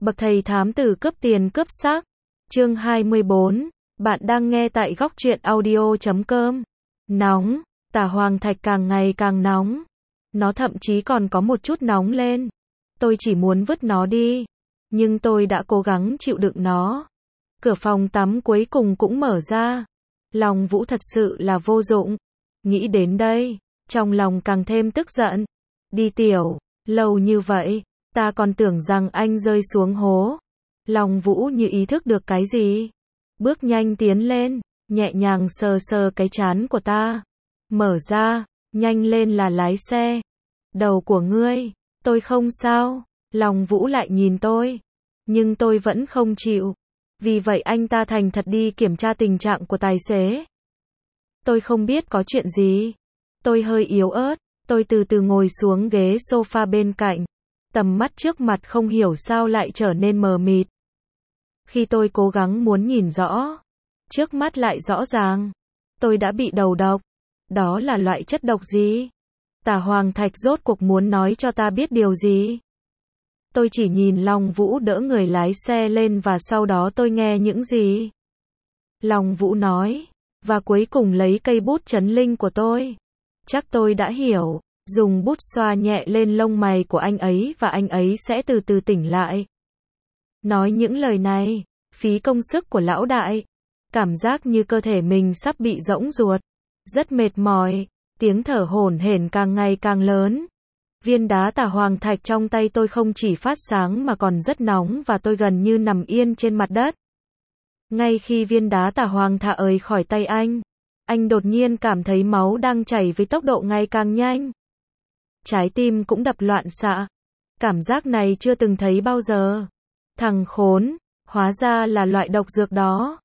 Bậc thầy thám tử cướp tiền cướp xác. Chương 24. Bạn đang nghe tại góc truyện audio.com. Nóng, Tả Hoàng Thạch càng ngày càng nóng. Nó thậm chí còn có một chút nóng lên. Tôi chỉ muốn vứt nó đi. Nhưng tôi đã cố gắng chịu đựng nó. Cửa phòng tắm cuối cùng cũng mở ra. Long Vũ thật sự là vô dụng. Nghĩ đến đây, trong lòng càng thêm tức giận. Đi tiểu, lâu như vậy, ta còn tưởng rằng anh rơi xuống hố. Long Vũ như ý thức được cái gì. Bước nhanh tiến lên, nhẹ nhàng sờ sờ cái trán của ta. Mở ra, nhanh lên là lái xe. Đầu của ngươi, tôi không sao. Long Vũ lại nhìn tôi. Nhưng tôi vẫn không chịu. Vì vậy anh ta thành thật đi kiểm tra tình trạng của tài xế. Tôi không biết có chuyện gì. Tôi hơi yếu ớt. Tôi từ từ ngồi xuống ghế sofa bên cạnh. Tầm mắt trước mặt không hiểu sao lại trở nên mờ mịt. Khi tôi cố gắng muốn nhìn rõ, trước mắt lại rõ ràng. Tôi đã bị đầu độc. Đó là loại chất độc gì? Tả Hoàng Thạch rốt cuộc muốn nói cho ta biết điều gì? Tôi chỉ nhìn Long Vũ đỡ người lái xe lên và sau đó tôi nghe những gì? Long Vũ nói, và cuối cùng lấy cây bút trấn linh của tôi. Chắc tôi đã hiểu, dùng bút xoa nhẹ lên lông mày của anh ấy và anh ấy sẽ từ từ tỉnh lại. Nói những lời này, phí công sức của lão đại. Cảm giác như cơ thể mình sắp bị rỗng ruột. Rất mệt mỏi, tiếng thở hổn hển càng ngày càng lớn. Viên đá Tả Hoàng Thạch trong tay tôi không chỉ phát sáng mà còn rất nóng và tôi gần như nằm yên trên mặt đất. Ngay khi viên đá Tả Hoàng Thạch rời khỏi tay anh đột nhiên cảm thấy máu đang chảy với tốc độ ngày càng nhanh. Trái tim cũng đập loạn xạ. Cảm giác này chưa từng thấy bao giờ. Thằng khốn, hóa ra là loại độc dược đó.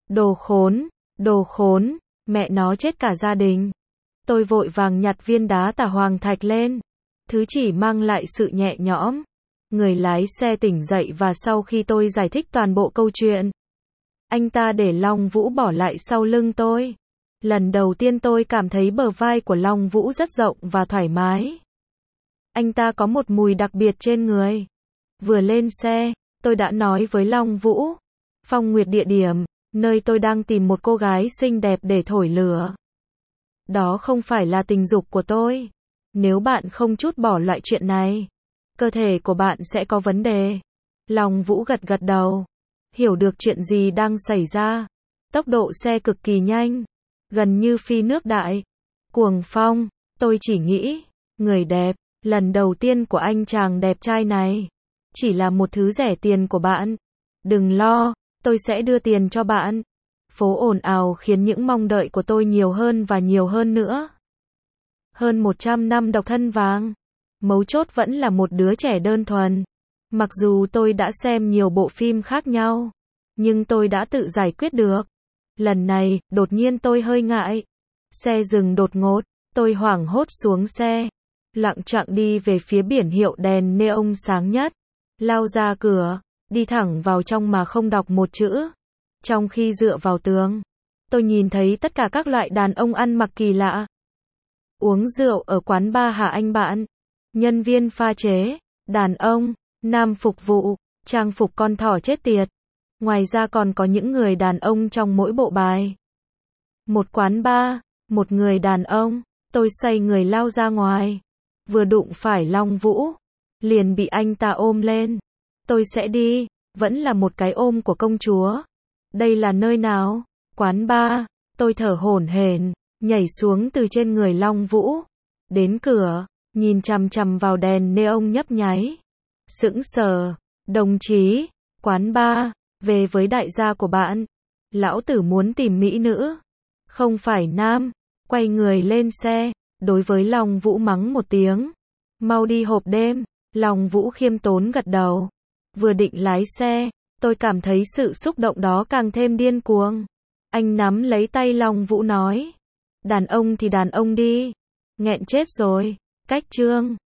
Đồ khốn, mẹ nó chết cả gia đình. Tôi vội vàng nhặt viên đá Tả Hoàng Thạch lên. Thứ chỉ mang lại sự nhẹ nhõm. Người lái xe tỉnh dậy và sau khi tôi giải thích toàn bộ câu chuyện, anh ta để Long Vũ bỏ lại sau lưng tôi. Lần đầu tiên tôi cảm thấy bờ vai của Long Vũ rất rộng và thoải mái. Anh ta có một mùi đặc biệt trên người. Vừa lên xe, tôi đã nói với Long Vũ, Phong Nguyệt địa điểm, nơi tôi đang tìm một cô gái xinh đẹp để thổi lửa. Đó không phải là tình dục của tôi. Nếu bạn không trút bỏ loại chuyện này, cơ thể của bạn sẽ có vấn đề. Long Vũ gật gật đầu. Hiểu được chuyện gì đang xảy ra. Tốc độ xe cực kỳ nhanh. Gần như phi nước đại. Cuồng phong. Tôi chỉ nghĩ, người đẹp, lần đầu tiên của anh chàng đẹp trai này. Chỉ là một thứ rẻ tiền của bạn. Đừng lo, tôi sẽ đưa tiền cho bạn. Phố ồn ào khiến những mong đợi của tôi nhiều hơn và nhiều hơn nữa. Hơn 100 năm độc thân vàng. Mấu chốt vẫn là một đứa trẻ đơn thuần. Mặc dù tôi đã xem nhiều bộ phim khác nhau, nhưng tôi đã tự giải quyết được. Lần này, đột nhiên tôi hơi ngại. Xe dừng đột ngột, tôi hoảng hốt xuống xe. Loạng choạng đi về phía biển hiệu đèn neon sáng nhất. Lao ra cửa, đi thẳng vào trong mà không đọc một chữ. Trong khi dựa vào tường, tôi nhìn thấy tất cả các loại đàn ông ăn mặc kỳ lạ. Uống rượu ở quán bar hả anh bạn? Nhân viên pha chế, đàn ông, nam phục vụ, trang phục con thỏ chết tiệt. Ngoài ra còn có những người đàn ông trong mỗi bộ bài. Một quán bar, một người đàn ông, tôi xoay người lao ra ngoài. Vừa đụng phải Long Vũ, liền bị anh ta ôm lên. Tôi sẽ đi, vẫn là một cái ôm của công chúa. Đây là nơi nào? Quán bar. Tôi thở hổn hển, nhảy xuống từ trên người Long Vũ. Đến cửa, nhìn chằm chằm vào đèn neon nhấp nháy. Sững sờ, đồng chí, quán bar, về với đại gia của bạn. Lão tử muốn tìm mỹ nữ, không phải nam. Quay người lên xe, đối với Long Vũ mắng một tiếng. Mau đi hộp đêm. Long Vũ khiêm tốn gật đầu. Vừa định lái xe, tôi cảm thấy sự xúc động đó càng thêm điên cuồng. Anh nắm lấy tay Long Vũ nói, đàn ông thì đàn ông đi. Nghẹn chết rồi. Cách chương